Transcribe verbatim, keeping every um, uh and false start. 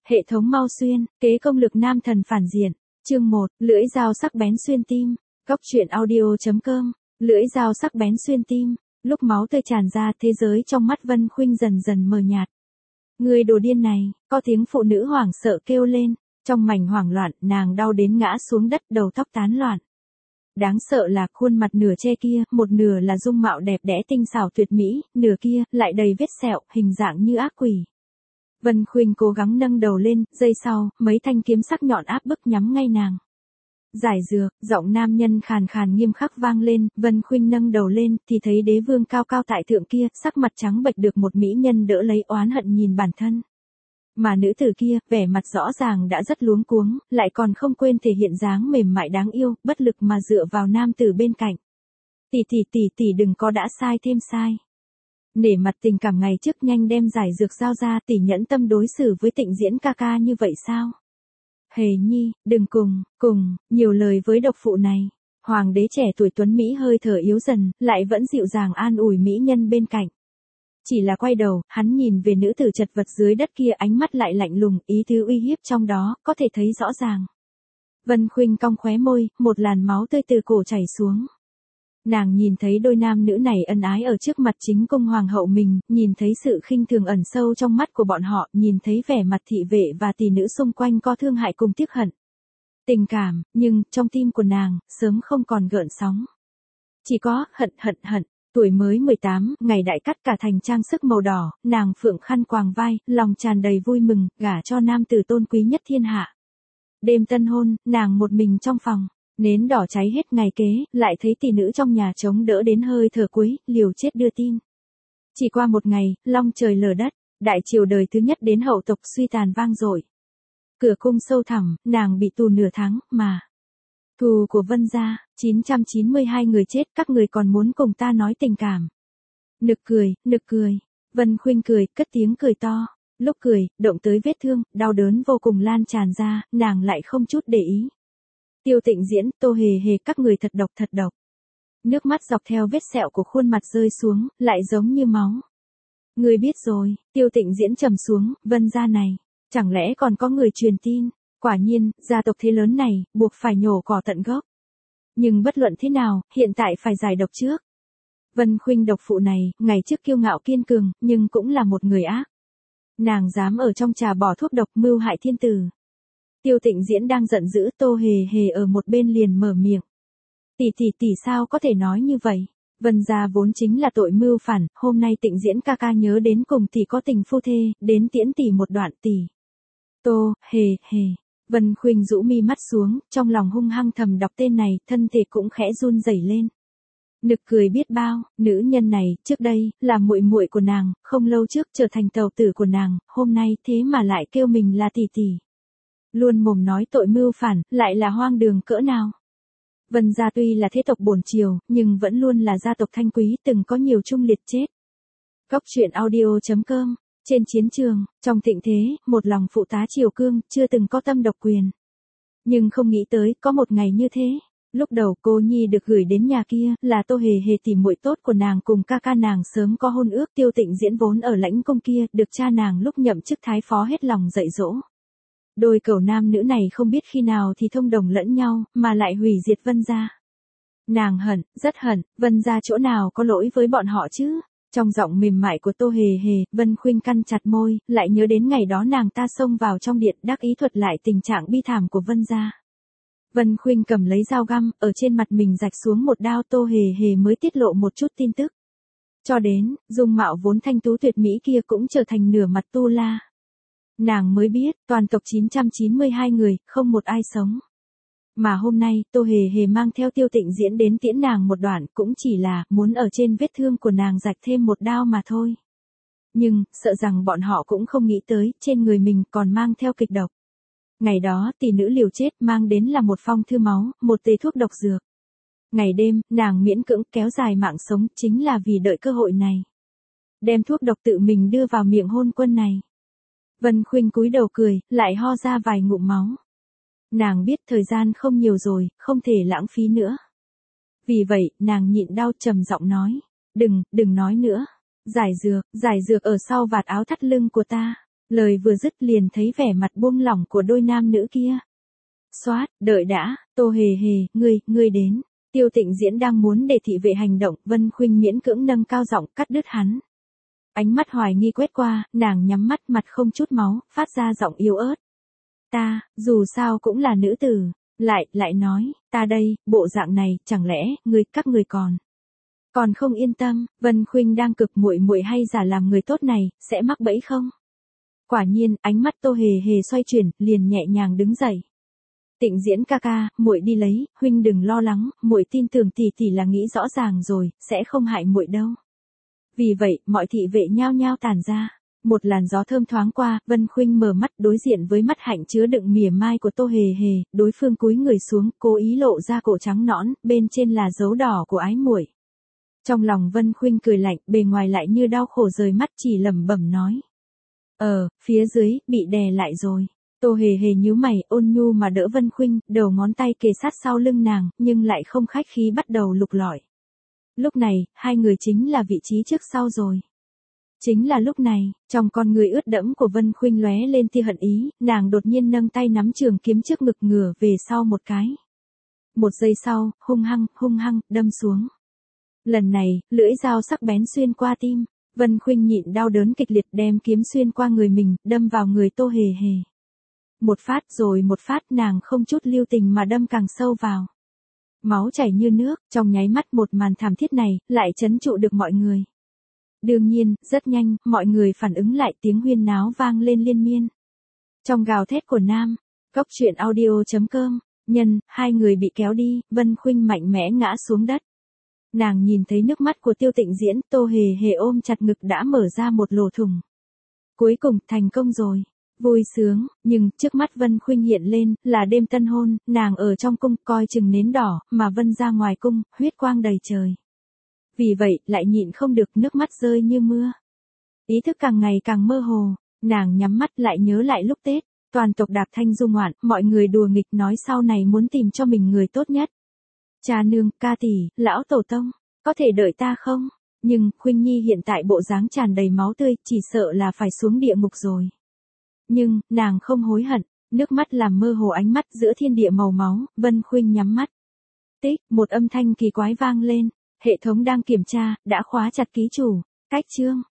Hệ thống mau xuyên, kế công lực nam thần phản diện. Chương một, lưỡi dao sắc bén xuyên tim. Góc truyện audio chấm com. Lưỡi dao sắc bén xuyên tim. Lúc máu tươi tràn ra, thế giới trong mắt Vân Khuynh dần dần mờ nhạt. Người đồ điên này, có tiếng phụ nữ hoảng sợ kêu lên. Trong mảnh hoảng loạn, nàng đau đến ngã xuống đất, đầu tóc tán loạn. Đáng sợ là khuôn mặt nửa che kia, một nửa là dung mạo đẹp đẽ tinh xảo tuyệt mỹ, nửa kia lại đầy vết sẹo, hình dạng như ác quỷ. Vân Khuynh cố gắng nâng đầu lên, giây sau, mấy thanh kiếm sắc nhọn áp bức nhắm ngay nàng. Giải dược, giọng nam nhân khàn khàn nghiêm khắc vang lên, Vân Khuynh nâng đầu lên, thì thấy đế vương cao cao tại thượng kia, sắc mặt trắng bệch được một mỹ nhân đỡ lấy oán hận nhìn bản thân. Mà nữ tử kia, vẻ mặt rõ ràng đã rất luống cuống, lại còn không quên thể hiện dáng mềm mại đáng yêu, bất lực mà dựa vào nam tử bên cạnh. Tỷ tỷ tỷ tỷ đừng có đã sai thêm sai. Nể mặt tình cảm ngày trước nhanh đem giải dược giao ra, tỷ nhẫn tâm đối xử với Tịnh Diễn ca ca như vậy sao? Hề nhi, đừng cùng, cùng, nhiều lời với độc phụ này. Hoàng đế trẻ tuổi tuấn Mỹ hơi thở yếu dần, lại vẫn dịu dàng an ủi mỹ nhân bên cạnh. Chỉ là quay đầu, hắn nhìn về nữ tử chật vật dưới đất kia, ánh mắt lại lạnh lùng, ý tứ uy hiếp trong đó, có thể thấy rõ ràng. Vân Khuynh cong khóe môi, một làn máu tươi từ cổ chảy xuống. Nàng nhìn thấy đôi nam nữ này ân ái ở trước mặt chính cung hoàng hậu mình, nhìn thấy sự khinh thường ẩn sâu trong mắt của bọn họ, nhìn thấy vẻ mặt thị vệ và tỷ nữ xung quanh có thương hại cùng tiếc hận. Tình cảm, nhưng, trong tim của nàng, sớm không còn gợn sóng. Chỉ có, hận hận hận. Tuổi mới mười tám, ngày đại cắt cả thành trang sức màu đỏ, nàng phượng khăn quàng vai, lòng tràn đầy vui mừng, gả cho nam tử tôn quý nhất thiên hạ. Đêm tân hôn, nàng một mình trong phòng, nến đỏ cháy hết ngày kế, lại thấy tỷ nữ trong nhà chống đỡ đến hơi thở cuối, liều chết đưa tin. Chỉ qua một ngày, long trời lở đất, đại triều đời thứ nhất đến hậu tộc suy tàn vang dội. Cửa cung sâu thẳm, nàng bị tù nửa tháng, mà... Thù của Vân gia, chín trăm chín mươi hai người chết, các người còn muốn cùng ta nói tình cảm. Nực cười, nực cười. Vân Khuynh cười, cất tiếng cười to. Lúc cười, động tới vết thương, đau đớn vô cùng lan tràn ra, nàng lại không chút để ý. Tiêu Tịnh Diễn, Tô Hề Hề, các người thật độc thật độc. Nước mắt dọc theo vết sẹo của khuôn mặt rơi xuống, lại giống như máu. Người biết rồi, Tiêu Tịnh Diễn trầm xuống, Vân gia này, chẳng lẽ còn có người truyền tin? Quả nhiên, gia tộc thế lớn này, buộc phải nhổ cỏ tận gốc. Nhưng bất luận thế nào, hiện tại phải giải độc trước. Vân Khuynh độc phụ này, ngày trước kiêu ngạo kiên cường, nhưng cũng là một người ác. Nàng dám ở trong trà bỏ thuốc độc mưu hại thiên tử. Tiêu Tịnh Diễn đang giận dữ, Tô Hề Hề ở một bên liền mở miệng. Tỷ tỷ tỷ sao có thể nói như vậy? Vân gia vốn chính là tội mưu phản, hôm nay Tịnh Diễn ca ca nhớ đến cùng tỷ có tình phu thê, đến tiễn tỷ một đoạn tỷ. Tô Hề Hề. Vân Khuynh rũ mi mắt xuống, trong lòng hung hăng thầm đọc tên này, thân thể cũng khẽ run rẩy lên. Nực cười biết bao, nữ nhân này, trước đây, là muội muội của nàng, không lâu trước trở thành tàu tử của nàng, hôm nay thế mà lại kêu mình là tỷ tỷ. Luôn mồm nói tội mưu phản, lại là hoang đường cỡ nào. Vân gia tuy là thế tộc bổn triều, nhưng vẫn luôn là gia tộc thanh quý, từng có nhiều trung liệt chết. Góc truyện audio chấm com. Trên chiến trường, trong thịnh thế, một lòng phụ tá triều cương, chưa từng có tâm độc quyền. Nhưng không nghĩ tới, có một ngày như thế. Lúc đầu cô nhi được gửi đến nhà kia, là Tô Hề Hề tỉ muội tốt của nàng cùng ca ca nàng sớm có hôn ước. Tiêu Tịnh Diễn vốn ở lãnh cung kia, được cha nàng lúc nhậm chức thái phó hết lòng dạy dỗ. Đôi cẩu nam nữ này không biết khi nào thì thông đồng lẫn nhau, mà lại hủy diệt Vân gia. Nàng hận, rất hận, Vân gia chỗ nào có lỗi với bọn họ chứ? Trong giọng mềm mại của Tô Hề Hề, Vân Khuynh căn chặt môi, lại nhớ đến ngày đó nàng ta xông vào trong điện đắc ý thuật lại tình trạng bi thảm của Vân gia. Vân Khuynh cầm lấy dao găm, ở trên mặt mình rạch xuống một đao. Tô Hề Hề mới tiết lộ một chút tin tức. Cho đến, dung mạo vốn thanh tú tuyệt mỹ kia cũng trở thành nửa mặt tu la. Nàng mới biết, toàn tộc chín trăm chín mươi hai người, không một ai sống. Mà hôm nay, Tô Hề Hề mang theo Tiêu Tịnh Diễn đến tiễn nàng một đoạn, cũng chỉ là, muốn ở trên vết thương của nàng rạch thêm một đao mà thôi. Nhưng, sợ rằng bọn họ cũng không nghĩ tới, trên người mình còn mang theo kịch độc. Ngày đó, tỷ nữ liều chết mang đến là một phong thư máu, một tê thuốc độc dược. Ngày đêm, nàng miễn cưỡng kéo dài mạng sống, chính là vì đợi cơ hội này. Đem thuốc độc tự mình đưa vào miệng hôn quân này. Vân Khuynh cúi đầu cười, lại ho ra vài ngụm máu. Nàng biết thời gian không nhiều rồi, không thể lãng phí nữa. Vì vậy, nàng nhịn đau trầm giọng nói. Đừng, đừng nói nữa. Giải dược, giải dược ở sau vạt áo thắt lưng của ta. Lời vừa dứt liền thấy vẻ mặt buông lỏng của đôi nam nữ kia. Xoát, đợi đã, Tô Hề Hề, ngươi, ngươi đến. Tiêu Tịnh Diễn đang muốn để thị vệ hành động, Vân Khuynh miễn cưỡng nâng cao giọng cắt đứt hắn. Ánh mắt hoài nghi quét qua, nàng nhắm mắt, mặt không chút máu, phát ra giọng yếu ớt. Ta, dù sao cũng là nữ tử, lại, lại nói, ta đây, bộ dạng này, chẳng lẽ, ngươi, các người còn. Còn không yên tâm, Vân Khuynh đang cực muội muội hay giả làm người tốt này, sẽ mắc bẫy không? Quả nhiên, ánh mắt Tô Hề Hề xoay chuyển, liền nhẹ nhàng đứng dậy. Tịnh Diễn ca ca, muội đi lấy, huynh đừng lo lắng, muội tin tưởng tỷ tỷ là nghĩ rõ ràng rồi, sẽ không hại muội đâu. Vì vậy, mọi thị vệ nhao nhao tản ra. Một làn gió thơm thoáng qua, Vân Khuynh mở mắt đối diện với mắt hạnh chứa đựng mỉa mai của Tô Hề Hề, đối phương cúi người xuống, cố ý lộ ra cổ trắng nõn, bên trên là dấu đỏ của ái muội. Trong lòng Vân Khuynh cười lạnh, bề ngoài lại như đau khổ rời mắt, chỉ lẩm bẩm nói. Ờ, phía dưới, bị đè lại rồi. Tô Hề Hề nhíu mày, ôn nhu mà đỡ Vân Khuynh, đầu ngón tay kề sát sau lưng nàng, nhưng lại không khách khí bắt đầu lục lọi. Lúc này, hai người chính là vị trí trước sau rồi. Chính là lúc này, trong con người ướt đẫm của Vân Khuynh lóe lên tia hận ý, nàng đột nhiên nâng tay nắm trường kiếm trước ngực ngửa về sau một cái. Một giây sau, hung hăng, hung hăng, đâm xuống. Lần này, lưỡi dao sắc bén xuyên qua tim, Vân Khuynh nhịn đau đớn kịch liệt đem kiếm xuyên qua người mình, đâm vào người Tô Hề Hề. Một phát rồi một phát, nàng không chút lưu tình mà đâm càng sâu vào. Máu chảy như nước, trong nháy mắt một màn thảm thiết này, lại trấn trụ được mọi người. Đương nhiên, rất nhanh, mọi người phản ứng lại, tiếng huyên náo vang lên liên miên. Trong gào thét của nam, Góc truyện audio chấm com, nhân, hai người bị kéo đi, Vân Khuynh mạnh mẽ ngã xuống đất. Nàng nhìn thấy nước mắt của Tiêu Tịnh Diễn, Tô Hề Hề ôm chặt ngực đã mở ra một lỗ thủng. Cuối cùng, thành công rồi. Vui sướng, nhưng, trước mắt Vân Khuynh hiện lên, là đêm tân hôn, nàng ở trong cung, coi chừng nến đỏ, mà Vân ra ngoài cung, huyết quang đầy trời. Vì vậy, lại nhịn không được, nước mắt rơi như mưa. Ý thức càng ngày càng mơ hồ, nàng nhắm mắt lại nhớ lại lúc Tết, toàn tộc đạp thanh du ngoạn, mọi người đùa nghịch nói sau này muốn tìm cho mình người tốt nhất. Cha nương, ca tỷ, lão tổ tông, có thể đợi ta không? Nhưng, Khuynh Nhi hiện tại bộ dáng tràn đầy máu tươi, chỉ sợ là phải xuống địa ngục rồi. Nhưng, nàng không hối hận, nước mắt làm mơ hồ ánh mắt giữa thiên địa màu máu, Vân Khuynh nhắm mắt. Tích, một âm thanh kỳ quái vang lên, hệ thống đang kiểm tra, đã khóa chặt ký chủ, cách chương.